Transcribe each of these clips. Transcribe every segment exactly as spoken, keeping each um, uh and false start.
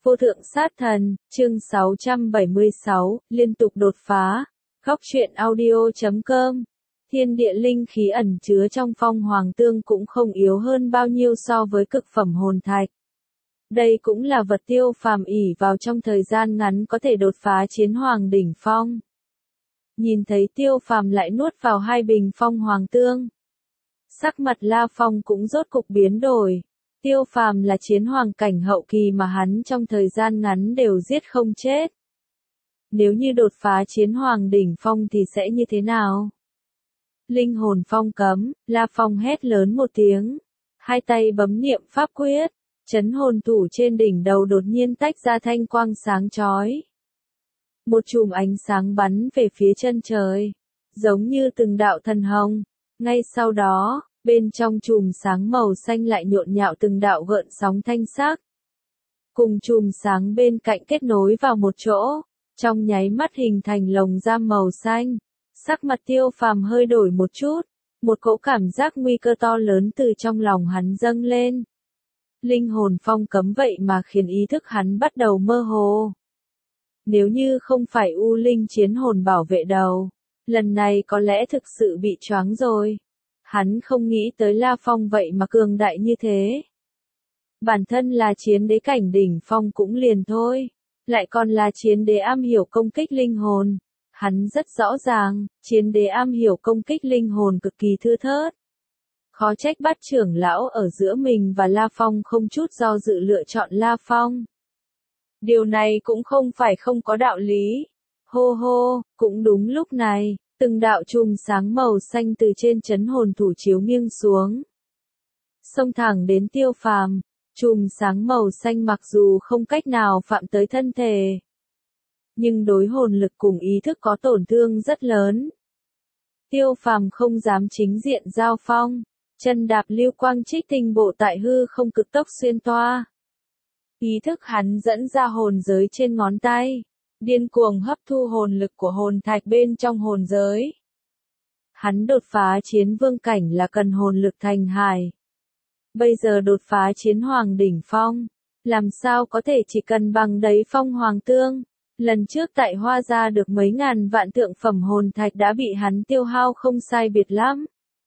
Vô thượng sát thần, chương sáu trăm bảy mươi sáu, liên tục đột phá. Góc truyện audio chấm com. Thiên địa linh khí ẩn chứa trong phong hoàng tương cũng không yếu hơn bao nhiêu so với cực phẩm hồn thạch. Đây cũng là vật Tiêu Phàm ỷ vào trong thời gian ngắn có thể đột phá chiến hoàng đỉnh phong. Nhìn thấy Tiêu Phàm lại nuốt vào hai bình phong hoàng tương. Sắc mặt La Phong cũng rốt cục biến đổi. Tiêu Phàm là chiến hoàng cảnh hậu kỳ mà hắn trong thời gian ngắn đều giết không chết. Nếu như đột phá chiến hoàng đỉnh phong thì sẽ như thế nào? Linh hồn phong cấm, La Phong hét lớn một tiếng. Hai tay bấm niệm pháp quyết, chấn hồn thủ trên đỉnh đầu đột nhiên tách ra thanh quang sáng chói. Một chùm ánh sáng bắn về phía chân trời, giống như từng đạo thần hồng. Ngay sau đó, bên trong chùm sáng màu xanh lại nhộn nhạo từng đạo gợn sóng thanh sắc. Cùng chùm sáng bên cạnh kết nối vào một chỗ, trong nháy mắt hình thành lồng giam màu xanh. Sắc mặt Tiêu Phàm hơi đổi một chút, một cỗ cảm giác nguy cơ to lớn từ trong lòng hắn dâng lên. Linh hồn phong cấm vậy mà khiến ý thức hắn bắt đầu mơ hồ. Nếu như không phải U Linh chiến hồn bảo vệ đầu, lần này có lẽ thực sự bị choáng rồi. Hắn không nghĩ tới La Phong vậy mà cường đại như thế. Bản thân là chiến đế cảnh đỉnh phong cũng liền thôi, lại còn là chiến đế am hiểu công kích linh hồn. Hắn rất rõ ràng, chiến đế am hiểu công kích linh hồn cực kỳ thưa thớt. Khó trách Bát trưởng lão ở giữa mình và La Phong không chút do dự lựa chọn La Phong. Điều này cũng không phải không có đạo lý. Hô hô, cũng đúng lúc này, từng đạo chùm sáng màu xanh từ trên chấn hồn thủ chiếu nghiêng xuống. Xông thẳng đến Tiêu Phàm, chùm sáng màu xanh mặc dù không cách nào phạm tới thân thể, nhưng đối hồn lực cùng ý thức có tổn thương rất lớn. Tiêu Phàm không dám chính diện giao phong, chân đạp lưu quang trích tinh bộ tại hư không cực tốc xuyên toa. Ý thức hắn dẫn ra hồn giới trên ngón tay, điên cuồng hấp thu hồn lực của hồn thạch bên trong hồn giới. Hắn đột phá chiến vương cảnh là cần hồn lực thành hải. Bây giờ đột phá chiến hoàng đỉnh phong, làm sao có thể chỉ cần bằng đấy phong hoàng tương. Lần trước tại Hoa ra được mấy ngàn vạn thượng phẩm hồn thạch đã bị hắn tiêu hao không sai biệt lắm.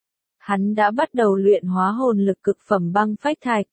Hắn đã bắt đầu luyện hóa hồn lực cực phẩm băng phách thạch.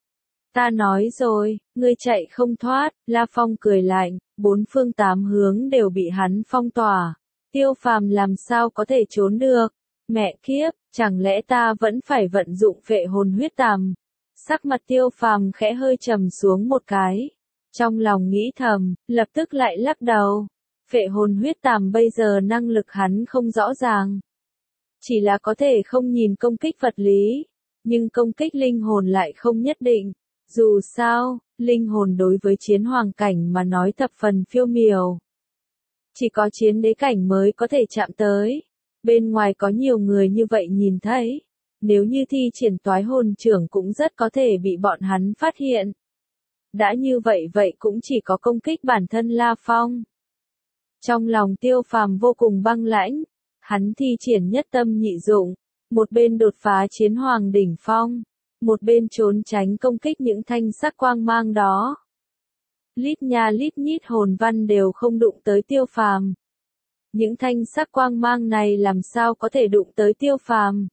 Ta nói rồi, ngươi chạy không thoát, La Phong cười lạnh, bốn phương tám hướng đều bị hắn phong tỏa. Tiêu Phàm làm sao có thể trốn được? Mẹ kiếp, chẳng lẽ ta vẫn phải vận dụng phệ hồn huyết tàm? Sắc mặt Tiêu Phàm khẽ hơi trầm xuống một cái. Trong lòng nghĩ thầm, lập tức lại lắc đầu. Phệ hồn huyết tàm bây giờ năng lực hắn không rõ ràng. Chỉ là có thể không nhìn công kích vật lý, nhưng công kích linh hồn lại không nhất định. Dù sao, linh hồn đối với chiến hoàng cảnh mà nói thập phần phiêu miểu. Chỉ có chiến đế cảnh mới có thể chạm tới. Bên ngoài có nhiều người như vậy nhìn thấy. Nếu như thi triển toái hồn trưởng cũng rất có thể bị bọn hắn phát hiện. Đã như vậy vậy cũng chỉ có công kích bản thân La Phong. Trong lòng Tiêu Phàm vô cùng băng lãnh. Hắn thi triển nhất tâm nhị dụng. Một bên đột phá chiến hoàng đỉnh phong. Một bên trốn tránh công kích những thanh sắc quang mang đó. Lít nha lít nhít hồn văn đều không đụng tới Tiêu Phàm. Những thanh sắc quang mang này làm sao có thể đụng tới Tiêu Phàm?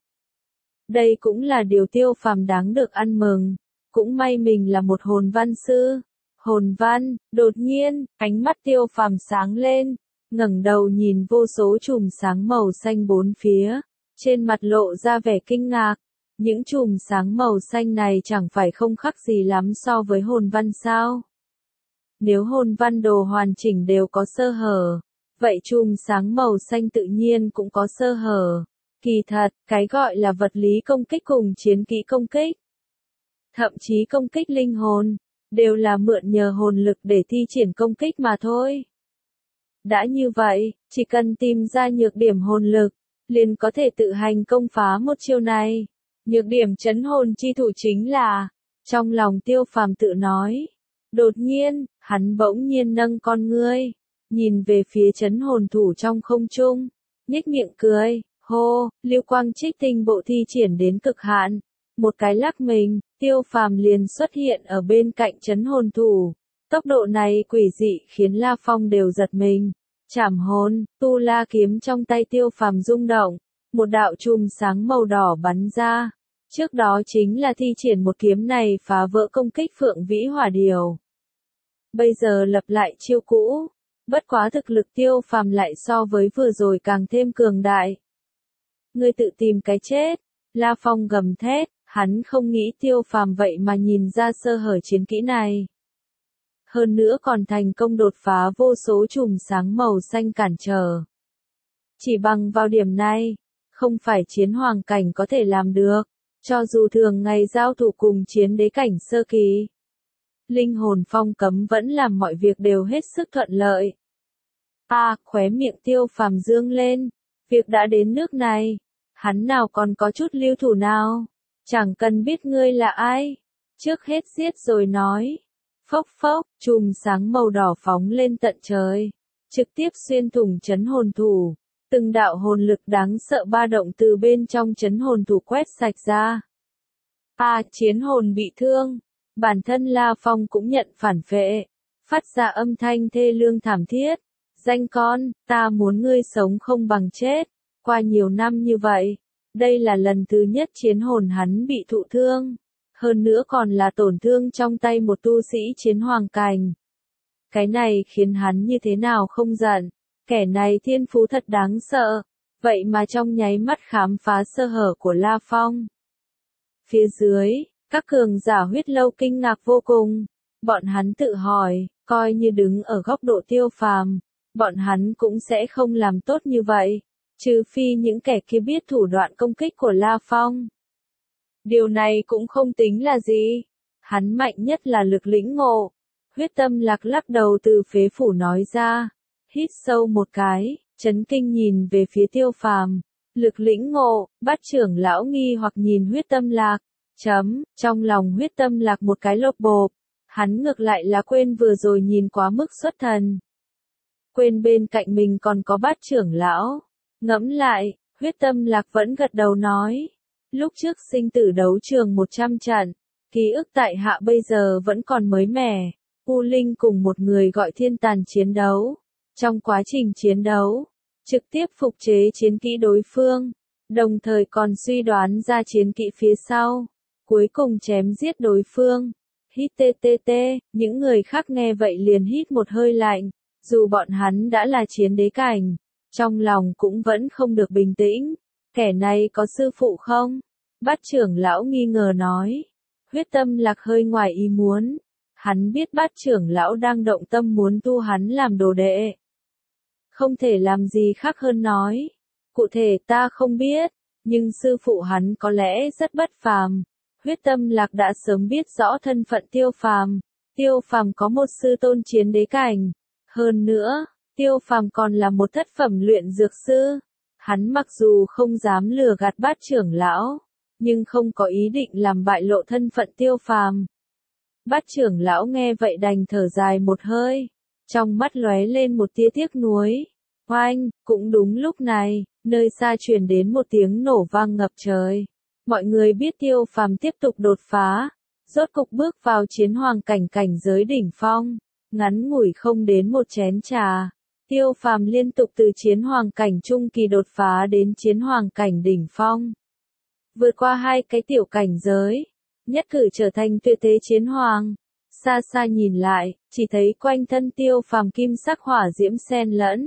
Đây cũng là điều Tiêu Phàm đáng được ăn mừng. Cũng may mình là một hồn văn sư. Hồn văn, đột nhiên, ánh mắt Tiêu Phàm sáng lên, ngẩng đầu nhìn vô số chùm sáng màu xanh bốn phía, trên mặt lộ ra vẻ kinh ngạc. Những chùm sáng màu xanh này chẳng phải không khác gì lắm so với hồn văn sao? Nếu hồn văn đồ hoàn chỉnh đều có sơ hở, vậy chùm sáng màu xanh tự nhiên cũng có sơ hở. Kỳ thật, cái gọi là vật lý công kích cùng chiến kỹ công kích, thậm chí công kích linh hồn, đều là mượn nhờ hồn lực để thi triển công kích mà thôi. Đã như vậy, chỉ cần tìm ra nhược điểm hồn lực, liền có thể tự hành công phá một chiêu này. Nhược điểm chấn hồn chi thủ chính là, trong lòng Tiêu Phàm tự nói. Đột nhiên, hắn bỗng nhiên nâng con ngươi, nhìn về phía chấn hồn thủ trong không trung, nhếch miệng cười, hô, lưu quang trích tinh bộ thi triển đến cực hạn. Một cái lắc mình, Tiêu Phàm liền xuất hiện ở bên cạnh chấn hồn thủ. Tốc độ này quỷ dị khiến La Phong đều giật mình. Trảm hồn, tu la kiếm trong tay Tiêu Phàm rung động, một đạo chùm sáng màu đỏ bắn ra. Trước đó chính là thi triển một kiếm này phá vỡ công kích Phượng Vĩ Hỏa Điều. Bây giờ lập lại chiêu cũ, bất quá thực lực Tiêu Phàm lại so với vừa rồi càng thêm cường đại. Ngươi tự tìm cái chết, La Phong gầm thét, hắn không nghĩ Tiêu Phàm vậy mà nhìn ra sơ hở chiến kỹ này. Hơn nữa còn thành công đột phá vô số chùm sáng màu xanh cản trở. Chỉ bằng vào điểm này, không phải chiến hoàng cảnh có thể làm được, cho dù thường ngày giao thủ cùng chiến đế cảnh sơ kỳ. Linh hồn phong cấm vẫn làm mọi việc đều hết sức thuận lợi. À, khóe miệng Tiêu Phàm dương lên, việc đã đến nước này, hắn nào còn có chút lưu thủ nào, chẳng cần biết ngươi là ai, trước hết giết rồi nói. Phốc phốc, chùm sáng màu đỏ phóng lên tận trời, trực tiếp xuyên thủng chấn hồn thủ, từng đạo hồn lực đáng sợ ba động từ bên trong chấn hồn thủ quét sạch ra. À, chiến hồn bị thương, bản thân La Phong cũng nhận phản phệ, phát ra âm thanh thê lương thảm thiết, danh con, ta muốn ngươi sống không bằng chết, qua nhiều năm như vậy, đây là lần thứ nhất chiến hồn hắn bị thụ thương. Hơn nữa còn là tổn thương trong tay một tu sĩ chiến hoàng cảnh. Cái này khiến hắn như thế nào không giận, kẻ này thiên phú thật đáng sợ, vậy mà trong nháy mắt khám phá sơ hở của La Phong. Phía dưới, các cường giả huyết lâu kinh ngạc vô cùng, bọn hắn tự hỏi, coi như đứng ở góc độ Tiêu Phàm, bọn hắn cũng sẽ không làm tốt như vậy, trừ phi những kẻ kia biết thủ đoạn công kích của La Phong. Điều này cũng không tính là gì. Hắn mạnh nhất là lực lĩnh ngộ. Huyết Tâm Lạc lắc đầu từ phế phủ nói ra. Hít sâu một cái, chấn kinh nhìn về phía Tiêu Phàm. Lực lĩnh ngộ, Bát trưởng lão nghi hoặc nhìn Huyết Tâm Lạc. Chấm, trong lòng Huyết Tâm Lạc một cái lộp bộp. Hắn ngược lại là quên vừa rồi nhìn quá mức xuất thần. Quên bên cạnh mình còn có Bát trưởng lão. Ngẫm lại, Huyết Tâm Lạc vẫn gật đầu nói. Lúc trước sinh tử đấu trường một trăm trận, ký ức tại hạ bây giờ vẫn còn mới mẻ. U Linh cùng một người gọi thiên tàn chiến đấu. Trong quá trình chiến đấu, trực tiếp phục chế chiến kỹ đối phương, đồng thời còn suy đoán ra chiến kỹ phía sau. Cuối cùng chém giết đối phương. Hít tê tê tê, những người khác nghe vậy liền hít một hơi lạnh. Dù bọn hắn đã là chiến đế cảnh, trong lòng cũng vẫn không được bình tĩnh. Kẻ này có sư phụ không? Bát trưởng lão nghi ngờ nói. Huyết Tâm Lạc hơi ngoài ý muốn. Hắn biết Bát trưởng lão đang động tâm muốn tu hắn làm đồ đệ. Không thể làm gì khác hơn nói. Cụ thể ta không biết, nhưng sư phụ hắn có lẽ rất bất phàm. Huyết Tâm Lạc đã sớm biết rõ thân phận Tiêu Phàm. Tiêu Phàm có một sư tôn chiến đế cảnh. Hơn nữa, Tiêu Phàm còn là một thất phẩm luyện dược sư. Hắn mặc dù không dám lừa gạt Bát trưởng lão, nhưng không có ý định làm bại lộ thân phận Tiêu Phàm. Bát trưởng lão nghe vậy đành thở dài một hơi, trong mắt lóe lên một tia tiếc nuối. Oanh, cũng đúng lúc này, nơi xa truyền đến một tiếng nổ vang ngập trời. Mọi người biết Tiêu Phàm tiếp tục đột phá, rốt cục bước vào chiến hoàng cảnh cảnh giới đỉnh phong, ngắn ngủi không đến một chén trà. Tiêu Phàm liên tục từ chiến hoàng cảnh trung kỳ đột phá đến chiến hoàng cảnh đỉnh phong. Vượt qua hai cái tiểu cảnh giới, nhất cử trở thành tuyệt thế chiến hoàng. Xa xa nhìn lại, chỉ thấy quanh thân Tiêu Phàm kim sắc hỏa diễm xen lẫn.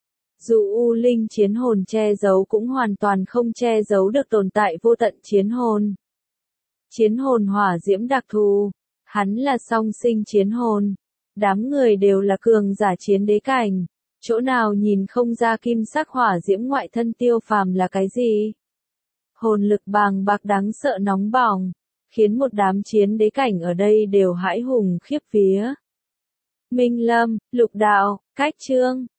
Dù U Linh chiến hồn che giấu cũng hoàn toàn không che giấu được tồn tại vô tận chiến hồn. Chiến hồn hỏa diễm đặc thù, hắn là song sinh chiến hồn. Đám người đều là cường giả chiến đế cảnh. Chỗ nào nhìn không ra kim sắc hỏa diễm ngoại thân Tiêu Phàm là cái gì? Hồn lực bàng bạc đáng sợ nóng bỏng, khiến một đám chiến đế cảnh ở đây đều hãi hùng khiếp vía. Minh Lâm, Lục Đạo, Cách Trương,